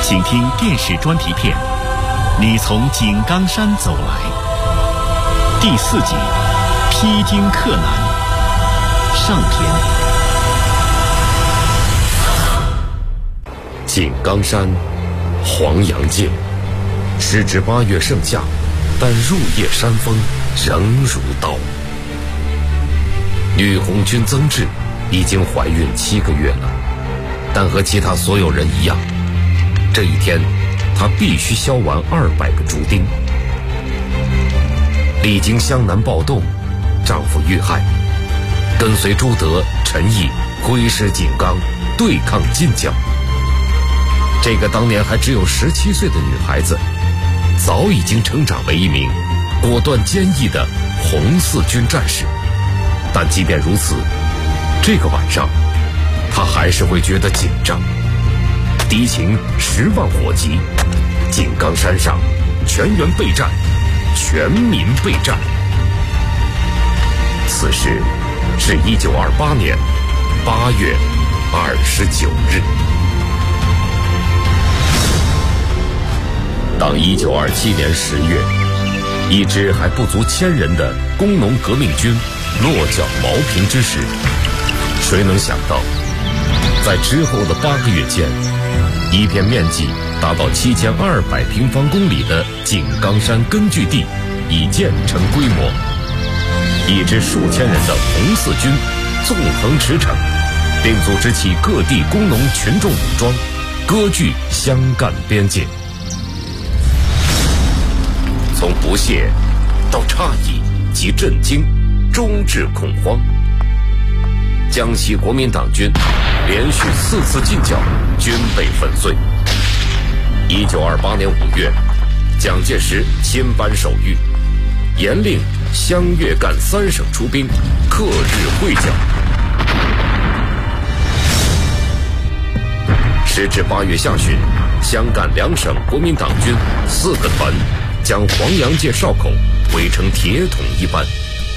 请听电视专题片《你从井冈山走来》第4集《披荆克难》上篇。 井冈山，黄杨界，时值8月盛夏，但入夜山风仍如刀。女红军曾志已经怀孕7个月了，但和其他所有人一样，这一天她必须削完200个竹钉。历经湘南暴动，丈夫遇害，跟随朱德、陈毅挥师井冈，对抗晋江。这个当年还只有17岁的女孩子，早已经成长为一名果断坚毅的红四军战士。但即便如此，这个晚上她还是会觉得紧张。敌情10万火急，井冈山上全员备战，全民备战。此时是1928年8月29日。当1927年10月，一支还不足1000人的工农革命军落脚茅坪之时，谁能想到，在之后的8个月间，一片面积达到7200平方公里的井冈山根据地已建成规模，一支数千人的红四军纵横驰骋，并组织起各地工农群众武装，割据湘赣边界。从不屑到诧异及震惊，终至恐慌。江西国民党军连续4次进剿，均被粉碎。1928年5月，蒋介石亲颁手谕，严令湘粤赣3省出兵，克日会剿。时至8月下旬，湘赣2省国民党军4个团将黄杨界哨口围成铁桶一般。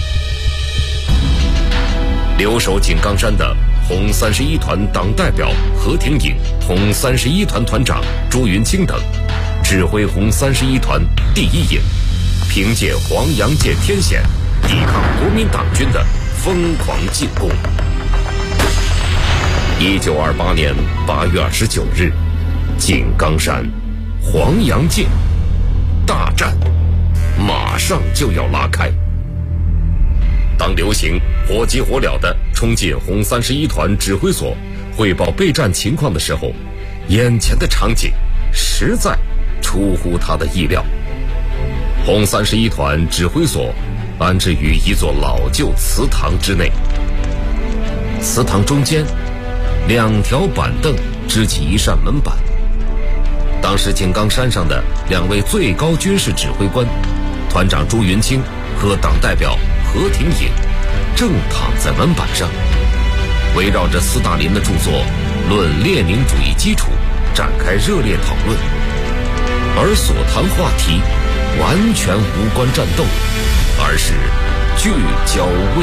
留守井冈山的红31团党代表何廷颖、红31团团长朱云清等，指挥红31团第1营，凭借黄杨界天险，抵抗国民党军的疯狂进攻。1928年8月29日，井冈山，黄杨界，大战马上就要拉开。当刘行火急火燎地冲进红31团指挥所汇报备战情况的时候，眼前的场景实在出乎他的意料。红31团指挥所安置于一座老旧祠堂之内，祠堂中间2条板凳支起一扇门板。当时井冈山上的2位最高军事指挥官，团长朱云清和党代表何廷颖，正躺在门板上，围绕着斯大林的著作《论列宁主义基础》展开热烈讨论，而所谈话题完全无关战斗，而是聚焦未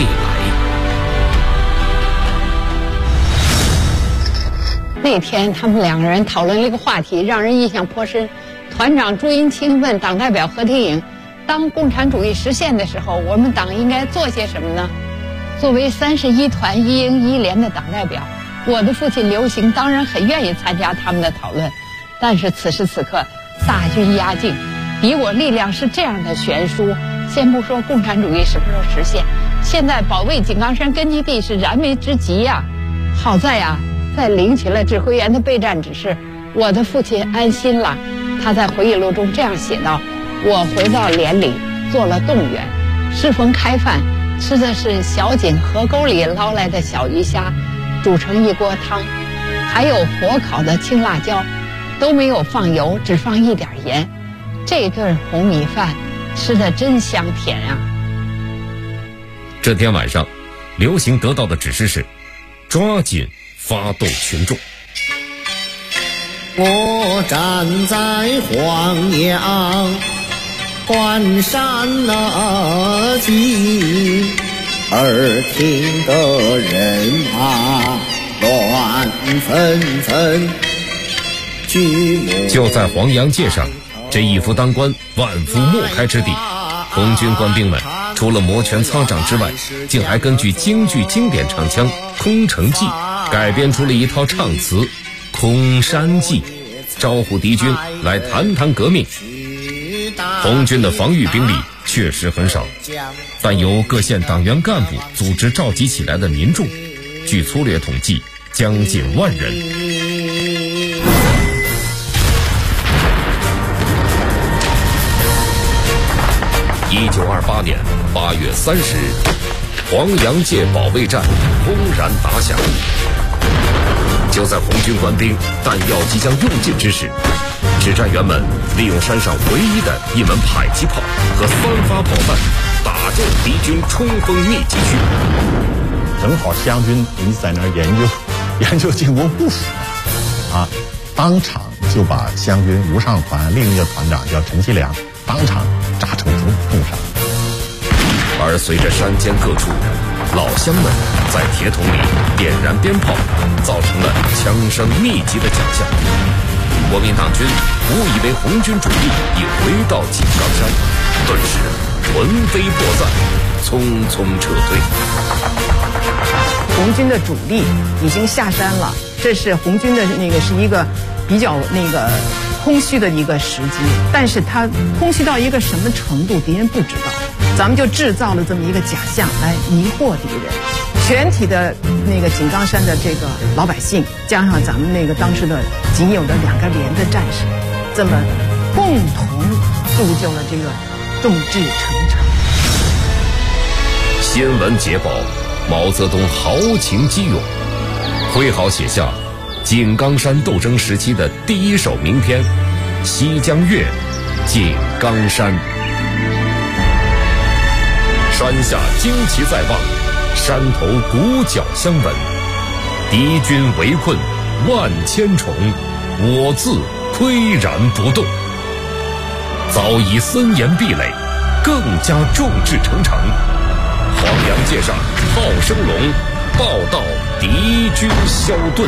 来。 那天他们2个人讨论了一个话题，让人印象颇深。团长朱云清问党代表何廷颖，当共产主义实现的时候，我们党应该做些什么呢？作为31团1营1连的党代表，我的父亲刘行当然很愿意参加他们的讨论，但是此时此刻大军压境，敌我力量是这样的悬殊，先不说共产主义什么时候实现，现在保卫井冈山根据地是燃眉之急呀。好在呀，在领取了指挥员的备战指示，我的父亲安心了。他在回忆录中这样写道：我回到连里做了动员，适逢开饭，吃的是小井河沟里捞来的小鱼虾，煮成一锅汤，还有火烤的青辣椒，都没有放油，只放一点盐。这顿红米饭吃得真香甜啊。 这天晚上，刘行得到的指示是抓紧发动群众。 我站在黄杨关山那际，耳听得人马乱纷纷， 就在黄杨界上，这一夫当关，万夫莫开之地，红军官兵们除了摩拳擦掌之外，竟还根据京剧经典唱腔《空城计》改编出了一套唱词《空山计》，招呼敌军来谈谈革命。红军的防御兵力确实很少，但由各县党员干部组织召集起来的民众，据粗略统计将近万人。1928年8月30日，黄杨界保卫战轰然打响。就在红军官兵弹药即将用尽之时，指战员们利用山上唯一的一门迫击炮和3发炮弹，打中敌军冲锋密集区。 正好湘军一直在那儿研究进攻部署啊，当场就把湘军无上团另一个团长叫陈其良当场炸成重伤。 而随着山间各处老乡们在铁桶里点燃鞭炮，造成了枪声密集的假象。国民党军误以为红军主力已回到井冈山，顿时魂飞魄散，匆匆撤退。 红军的主力已经下山了，这是红军的是一个比较空虚的一个时机，但是它空虚到一个什么程度，敌人不知道。咱们就制造了这么一个假象来迷惑敌人。全体的井冈山的这个老百姓，加上咱们当时的仅有的2个连的战士，这么共同铸就了这个众志成城。 新闻捷报，毛泽东豪情激涌，挥毫写下井冈山斗争时期的第一首名篇《西江月·井冈山》。山下旌旗在望，山头鼓角相闻。敌军围困万千重，我自岿然不动。早已森严壁垒，更加众志成城。黄杨界上号声隆，报道敌军消遁。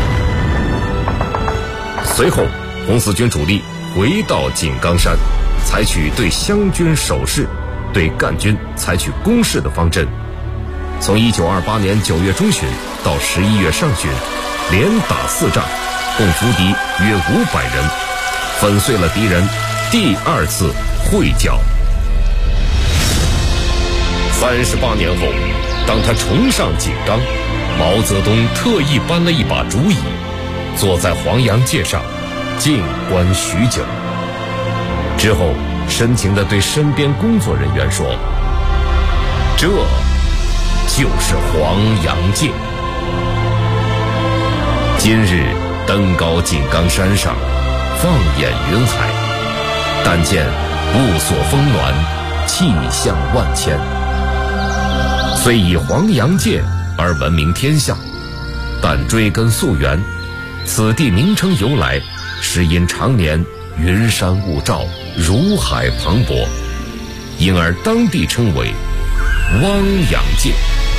随后，红四军主力回到井冈山，采取对湘军守势，对赣军采取攻势的方针。从1928年9月中旬到11月上旬，连打4仗，共俘敌约500人，粉碎了敌人第2次会剿。38年后，当他重上井冈，毛泽东特意搬了一把主椅，坐在黄杨界上静观许久。之后深情地对身边工作人员说：“这就是黄杨界。”今日登高井冈山上，放眼云海，但见雾锁峰峦，气象万千。虽以黄杨界而闻名天下，但追根溯源，此地名称由来是因常年云山雾罩，如海磅礴，因而当地称为汪洋界。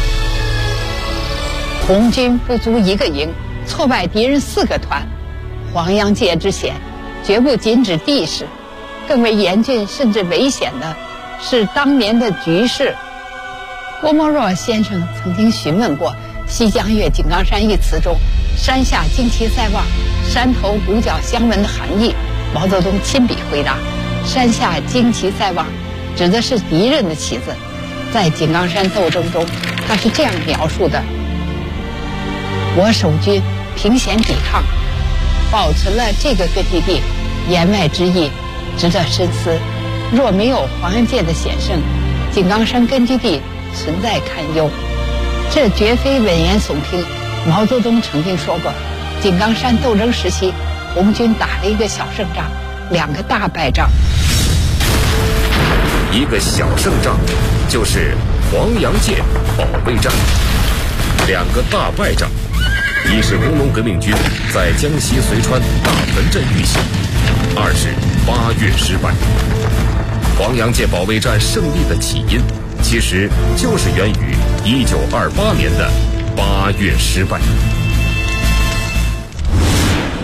红军不足1个营，挫败敌人4个团，黄杨界之险绝不仅指地势，更为严峻甚至危险的是当年的局势。郭沫若先生曾经询问过“西江月·井冈山”一词中“山下旌旗在望，山头鼓角相闻”的含义。毛泽东亲笔回答：“山下旌旗在望，指的是敌人的旗子。在井冈山斗争中，他是这样描述的：我守军凭险抵抗，保存了这个根据地，言外之意值得深思。若没有黄杨界的险胜，井冈山根据地存在堪忧。这绝非危言耸听。毛泽东曾经说过，井冈山斗争时期，红军打了一个小胜仗，2个大败仗。 一个小胜仗就是黄杨界保卫战，2个大败仗，一是工农革命军在江西随川大坟镇遇袭，2是8月失败。黄杨界保卫战胜利的起因，其实就是源于1928年的8月失败。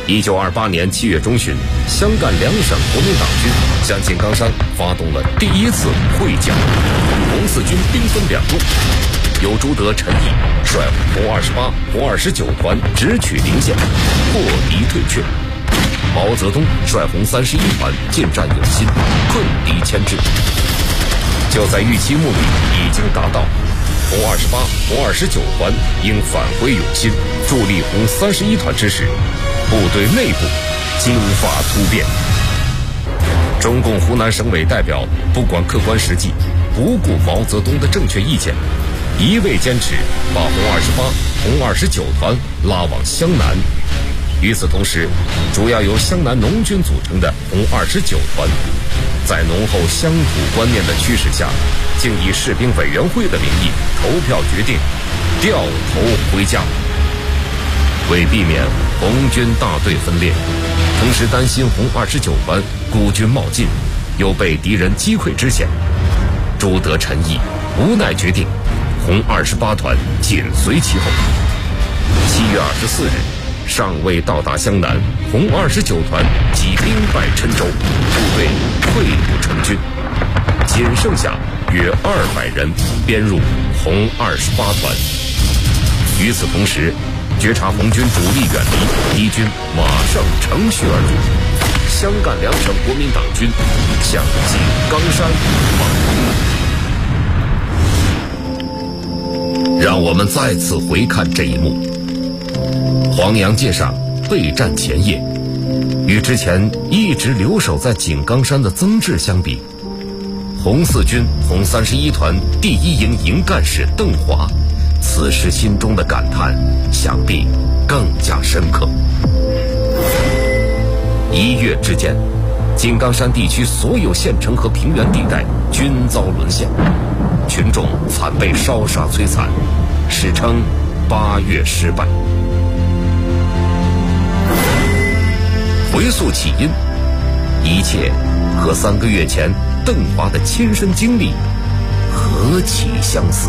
1928年7月中旬，湘赣两省国民党军向井冈山发动了第一次会剿，红四军兵分两路，由朱德、陈毅率红28、红29团直取临县，破敌退却；毛泽东率红31团进占永新，困敌牵制。就在预期目的已经达到，红28、红29团应返回永新，助力红31团之时，部队内部惊发突变。中共湖南省委代表不管客观实际，不顾毛泽东的正确意见，一味坚持把红28、红29团拉往湘南。与此同时，主要由湘南农军组成的红29团，在浓厚乡土观念的驱使下，竟以士兵委员会的名义投票决定掉头回家。为避免红军大队分裂，同时担心红29团孤军冒进，有被敌人击溃之险，朱德、陈毅无奈决定红28团紧随其后。7月24日，尚未到达湘南，红29团即兵败郴州，部队溃不成军，仅剩下约200人编入红28团。与此同时，觉察红军主力远离，敌军马上乘虚而入，湘赣两省国民党军向井冈山猛攻。让我们再次回看这一幕。黄杨界上备战前夜，与之前一直留守在井冈山的曾志相比，红四军红31团第一营营干事邓华此时心中的感叹想必更加深刻。1月之间，井冈山地区所有县城和平原地带均遭沦陷，群众惨被烧杀摧残，史称8月失败。回溯起因，一切和3个月前邓华的亲身经历何其相似。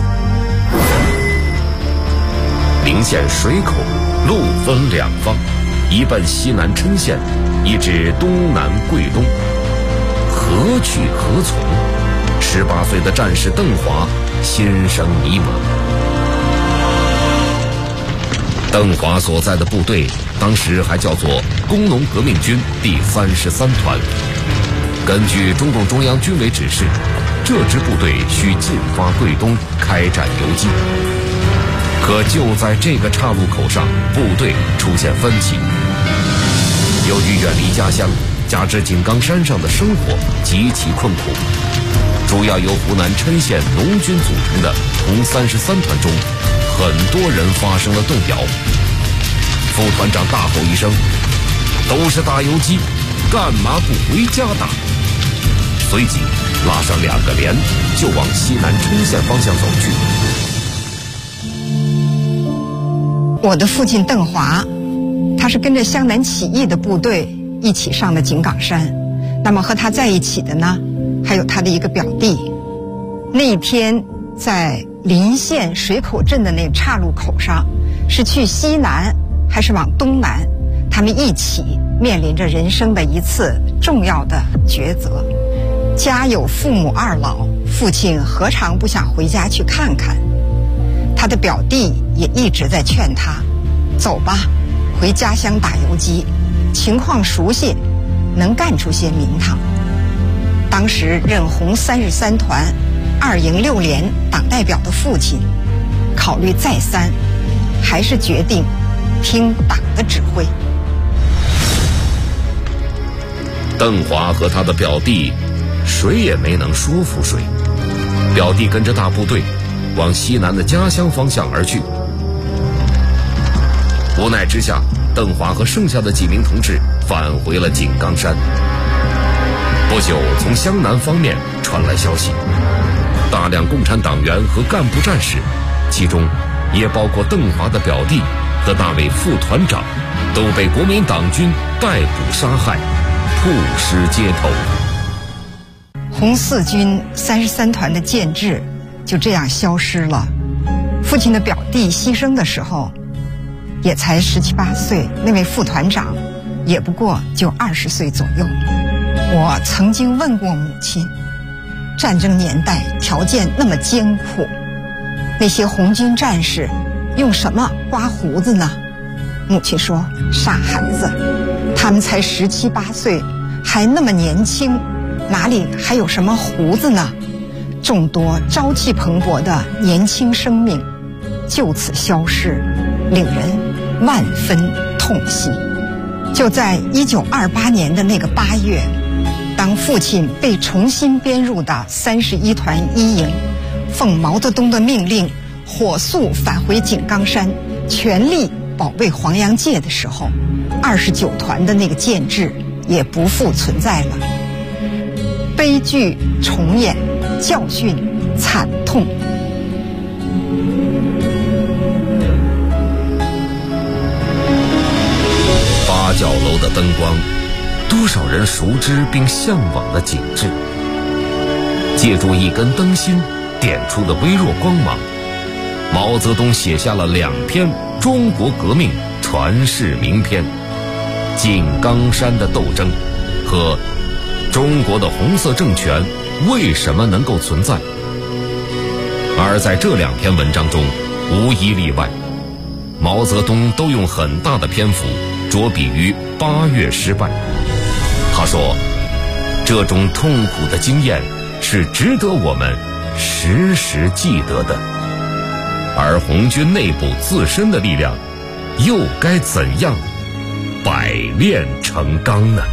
临县水口路分两方，一奔西南郴县，一指东南桂东，何去何从？18岁的战士邓华心生迷茫。邓华所在的部队当时还叫做工农革命军第33团。根据中共中央军委指示，这支部队需进发桂东开展游击。可就在这个岔路口上，部队出现分歧。由于远离家乡，加之井冈山上的生活极其困苦，主要由湖南郴县农军组成的红33团中，很多人发生了动摇。副团长大吼一声：“都是打游击，干嘛不回家打？”随即拉上2个连，就往西南郴县方向走去。 我的父亲邓华，他是跟着湘南起义的部队一起上的井冈山。那么和他在一起的呢，还有他的一个表弟。那一天在临县水口镇的那个岔路口上，是去西南还是往东南，他们一起面临着人生的一次重要的抉择。家有父母2老，父亲何尝不想回家去看看？他的表弟也一直在劝他，走吧，回家乡打游击，情况熟悉，能干出些名堂。当时任红33团2营6连党代表的父亲考虑再三，还是决定听党的指挥。 邓华和他的表弟谁也没能说服谁，表弟跟着大部队往西南的家乡方向而去。无奈之下，邓华和剩下的几名同志返回了井冈山。不久，从湘南方面传来消息，大量共产党员和干部战士，其中也包括邓华的表弟和那位副团长，都被国民党军逮捕杀害，曝尸街头。 红四军33团的建制就这样消失了。父亲的表弟牺牲的时候也才17、18岁，那位副团长也不过就20岁左右。我曾经问过母亲，战争年代条件那么艰苦，那些红军战士用什么刮胡子呢？母亲说，傻孩子，他们才17、18岁，还那么年轻，哪里还有什么胡子呢？众多朝气蓬勃的年轻生命就此消失，令人万分痛惜。就在1928年的那个8月，当父亲被重新编入的31团1营，奉毛泽东的命令火速返回井冈山，全力保卫黄杨界的时候，29团的那个建制也不复存在了。悲剧重演，教训惨痛。 八角楼的灯光，多少人熟知并向往的景致。借助一根灯芯点出的微弱光芒，毛泽东写下了2篇中国革命传世名篇：井冈山的斗争和中国的红色政权为什么能够存在。而在这2篇文章中，无一例外，毛泽东都用很大的篇幅着笔于8月失败。他说，这种痛苦的经验是值得我们时时记得的。而红军内部自身的力量又该怎样百炼成钢呢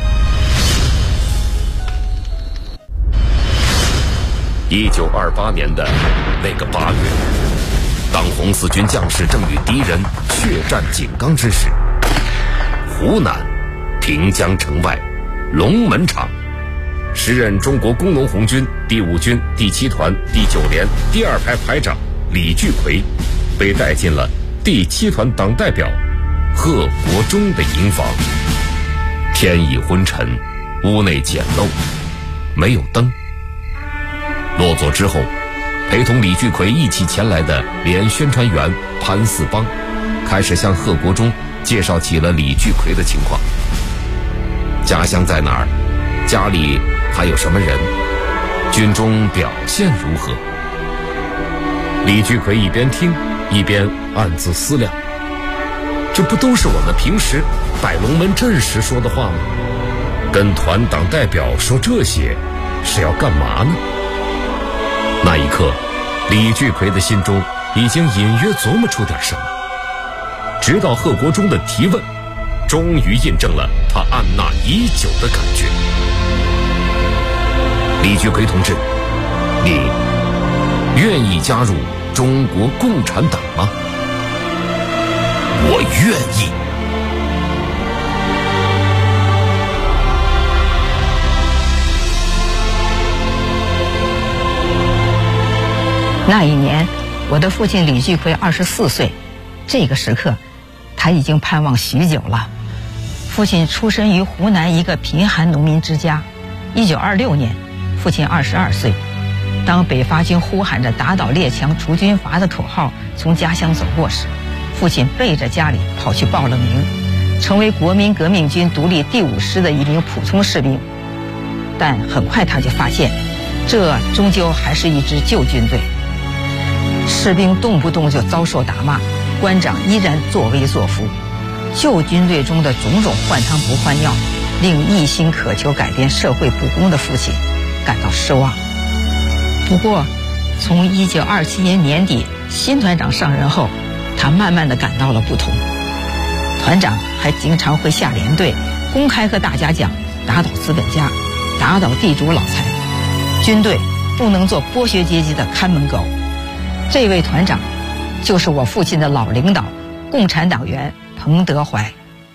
？1928年的那个8月，当红四军将士正与敌人血战井冈之时，湖南平江城外龙门场，时任中国工农红军第5军第7团第9连第2排排长李聚奎被带进了第7团党代表贺国忠的营房。天已昏沉，屋内简陋，没有灯。落座之后，陪同李聚奎一起前来的连宣传员潘四邦开始向贺国忠介绍起了李聚奎的情况。家乡在哪儿？家里还有什么人？军中表现如何？李聚奎一边听一边暗自思量，这不都是我们平时摆龙门阵时说的话吗？跟团党代表说这些是要干嘛呢？那一刻，李聚奎的心中已经隐约琢磨出点什么，直到贺国忠的提问，终于印证了他按捺已久的感觉。李聚奎同志，你愿意加入中国共产党吗？我愿意。 那一年，我的父亲李聚奎24岁，这个时刻，他已经盼望许久了。父亲出身于湖南一个贫寒农民之家。1926年，父亲22岁。当北伐军呼喊着打倒列强、除军阀的口号从家乡走过时，父亲背着家里跑去报了名，成为国民革命军独立第5师的一名普通士兵。但很快他就发现，这终究还是一支旧军队。士兵动不动就遭受打骂，官长依然作威作福。旧军队中的种种换汤不换药，令一心渴求改变社会不公的父亲感到失望。不过，从1927年年底新团长上任后，他慢慢地感到了不同。团长还经常会下连队，公开和大家讲打倒资本家，打倒地主老财，军队不能做剥削阶级的看门狗。这位团长就是我父亲的老领导，共产党员彭德怀。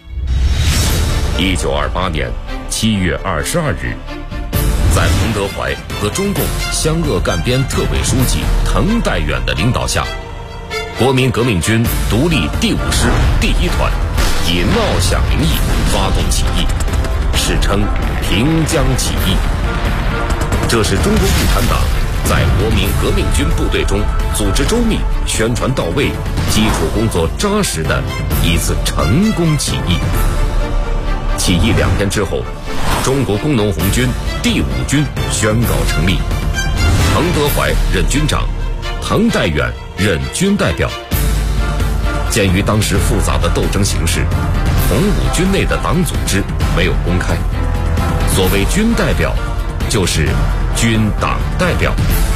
1928年7月22日，在彭德怀和中共湘鄂赣边特委书记滕代远的领导下，国民革命军独立第5师第1团以闹响名义发动起义，史称平江起义。这是中国共产党在国民革命军部队中组织周密、宣传到位、基础工作扎实的一次成功起义。起起义2天之后，中国工农红军第5军宣告成立，滕德怀任军长，滕代远任军代表。鉴于当时复杂的斗争形势，红五军内的党组织没有公开，所谓军代表就是军党代表。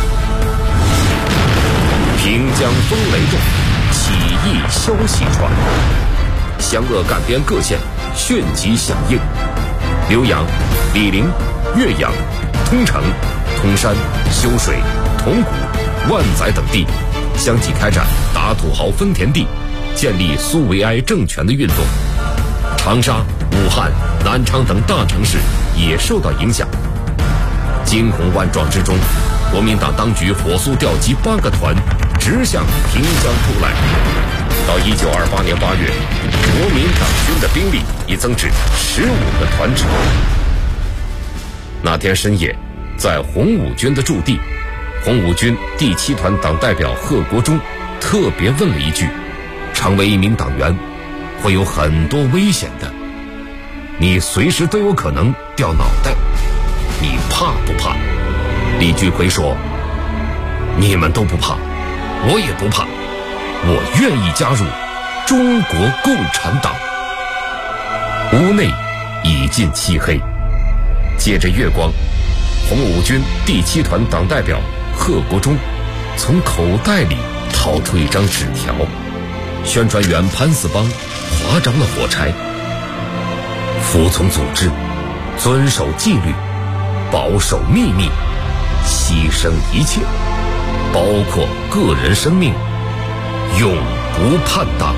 平江风雷动，起义消息传，湘鄂赣边各县迅即响应。浏阳、醴陵、岳阳、通城、通山、修水、铜鼓、万载等地相继开展打土豪分田地、建立苏维埃政权的运动。长沙、武汉、南昌等大城市也受到影响。惊恐万状之中，国民党当局火速调集8个团，直向平江扑来。到1928年8月，国民党军的兵力已增至15个团之多。那天深夜，在红五军的驻地，红五军第7团党代表贺国忠特别问了一句：成为一名党员会有很多危险的，你随时都有可能掉脑袋，你怕不怕？李聚奎说：你们都不怕，我也不怕，我愿意加入中国共产党。屋内已近漆黑，借着月光，红五军第7团党代表贺国忠从口袋里掏出一张纸条，宣传员潘四邦划着了火柴：服从组织，遵守纪律，保守秘密，牺牲一切，包括个人生命，永不叛党。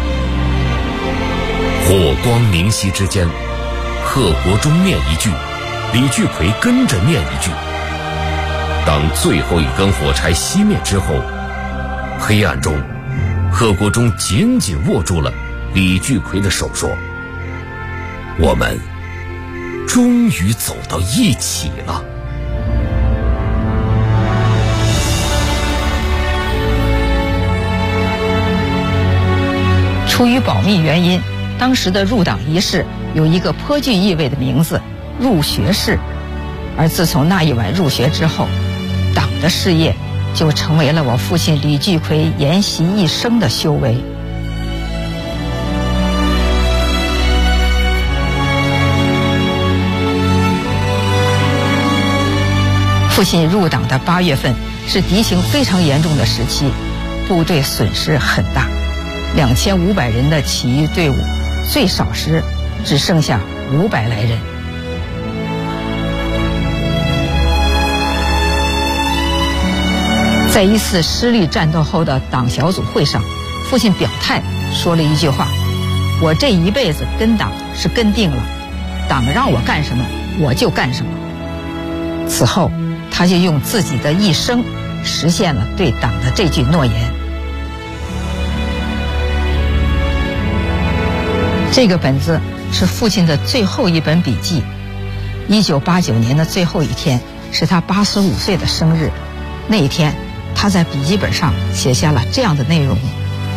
火光明晰之间，贺国忠念一句，李聚奎跟着念一句。当最后一根火柴熄灭之后，黑暗中，贺国忠紧紧握住了李聚奎的手，说：我们终于走到一起了。 出于保密原因，当时的入党仪式有一个颇具意味的名字——入学式。而自从那一晚入学之后，党的事业就成为了我父亲李聚奎研习一生的修为。父亲入党的8月份是敌情非常严重的时期，部队损失很大，2500人的起义队伍最少时只剩下500来人。在一次失利战斗后的党小组会上，父亲表态说了一句话：我这一辈子跟党是跟定了，党让我干什么我就干什么。此后他就用自己的一生实现了对党的这句诺言。这个本子是父亲的最后一本笔记。1989年的最后一天是他85岁的生日，那一天他在笔记本上写下了这样的内容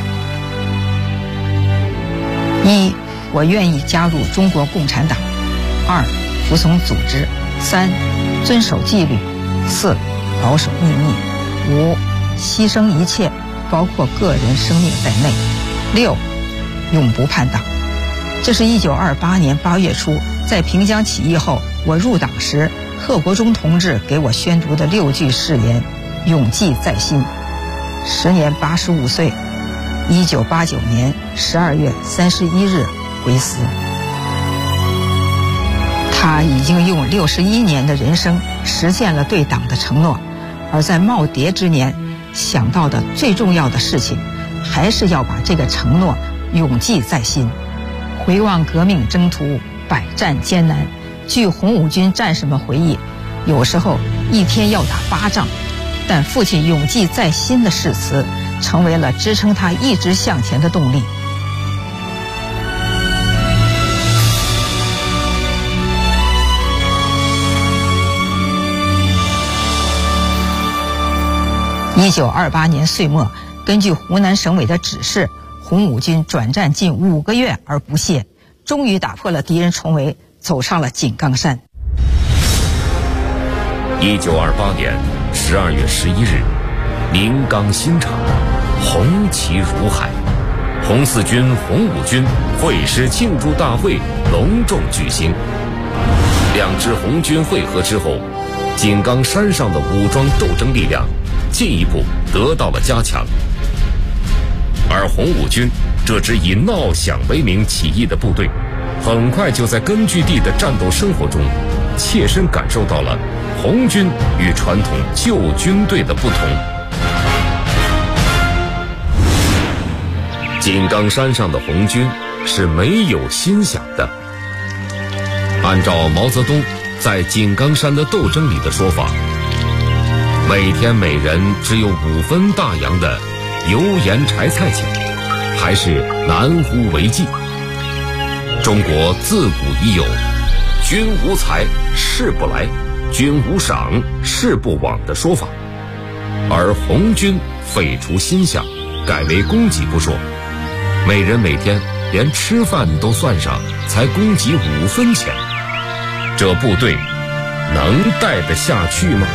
：1. 我愿意加入中国共产党； 2. 服从组织； 3. 遵守纪律； 4. 保守秘密； 5. 牺牲一切，包括个人生命在内； 6. 永不叛党。这是1928年8月初，在平江起义后，我入党时，贺国忠同志给我宣读的6句誓言，永记在心。时年85岁，1989年12月31日归思。他已经用61年的人生实现了对党的承诺，而在耄耋之年想到的最重要的事情，还是要把这个承诺永记在心。回望革命征途，百战艰难，据红五军战士们回忆，有时候一天要打8仗，但父亲永记在心的誓词成为了支撑他一直向前的动力。1928年岁末，根据湖南省委的指示，红五军转战近5个月而不懈，终于打破了敌人重围， 走上了井冈山。 1928年12月11日，临冈新城，红旗如海，红四军、红五军会师庆祝大会隆重举行。两支红军会合之后，井冈山上的武装斗争力量进一步得到了加强。而红五军这支以闹饷为名起义的部队，很快就在根据地的战斗生活中切身感受到了红军与传统旧军队的不同。井冈山上的红军是没有薪饷的。按照毛泽东在井冈山的斗争里的说法，每天每人只有5分大洋的油盐柴菜钱，还是难乎为继。中国自古已有军无财事不来，军无赏事不往的说法，而红军废除薪饷，改为供给不说，每人每天连吃饭都算上，才供给5分钱，这部队能带得下去吗？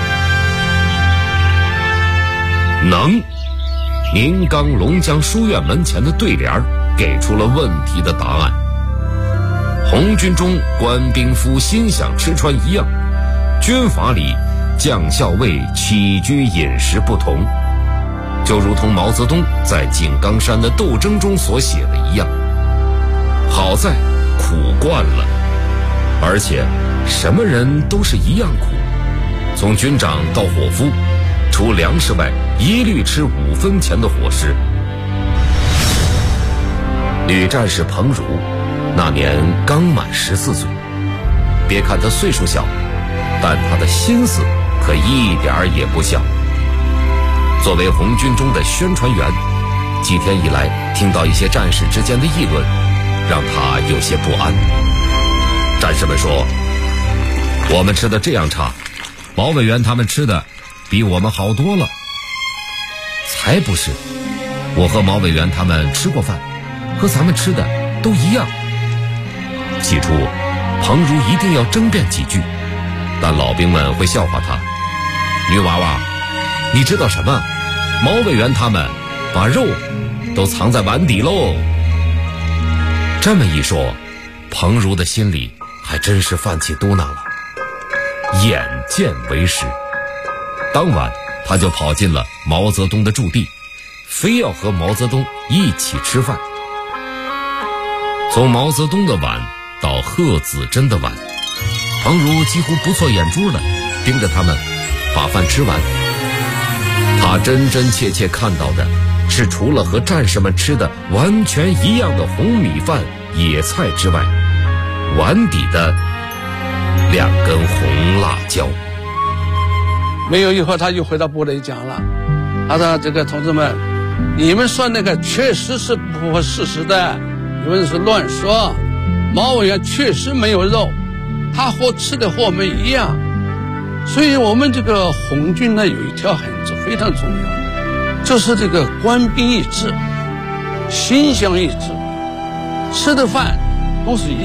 能。临冈龙江书院门前的对联给出了问题的答案。红军中官兵夫薪饷吃穿一样，军阀里将校尉起居饮食不同，就如同毛泽东在井冈山的斗争中所写的一样，好在苦惯了，而且什么人都是一样苦，从军长到伙夫，除粮食外一律吃5分钱的伙食。女战士彭如那年刚满14岁，别看她岁数小，但她的心思可一点儿也不小。作为红军中的宣传员，几天以来听到一些战士之间的议论，让她有些不安。战士们说，我们吃的这样差，毛委员他们吃的比我们好多了。才不是，我和毛委员他们吃过饭，和咱们吃的都一样。起初彭如一定要争辩几句，但老兵们会笑话他，女娃娃，你知道什么？毛委员他们把肉都藏在碗底喽。这么一说，彭如的心里还真是泛起嘟囔了。眼见为实，当晚他就跑进了毛泽东的驻地，非要和毛泽东一起吃饭。从毛泽东的碗到贺子珍的碗，彭如几乎不错眼珠的盯着他们把饭吃完。他真真切切看到的是，除了和战士们吃的完全一样的红米饭、野菜之外，碗底的2根红辣椒。 没有一会儿，他就回到部队讲了，他说：“这个同志们，你们说那个确实是不合事实的，你们是乱说。毛委员确实没有肉，他吃的和我们一样。所以我们这个红军呢，有一条很非常重要，就是这个官兵一致，心向一致，吃的饭都是一样。”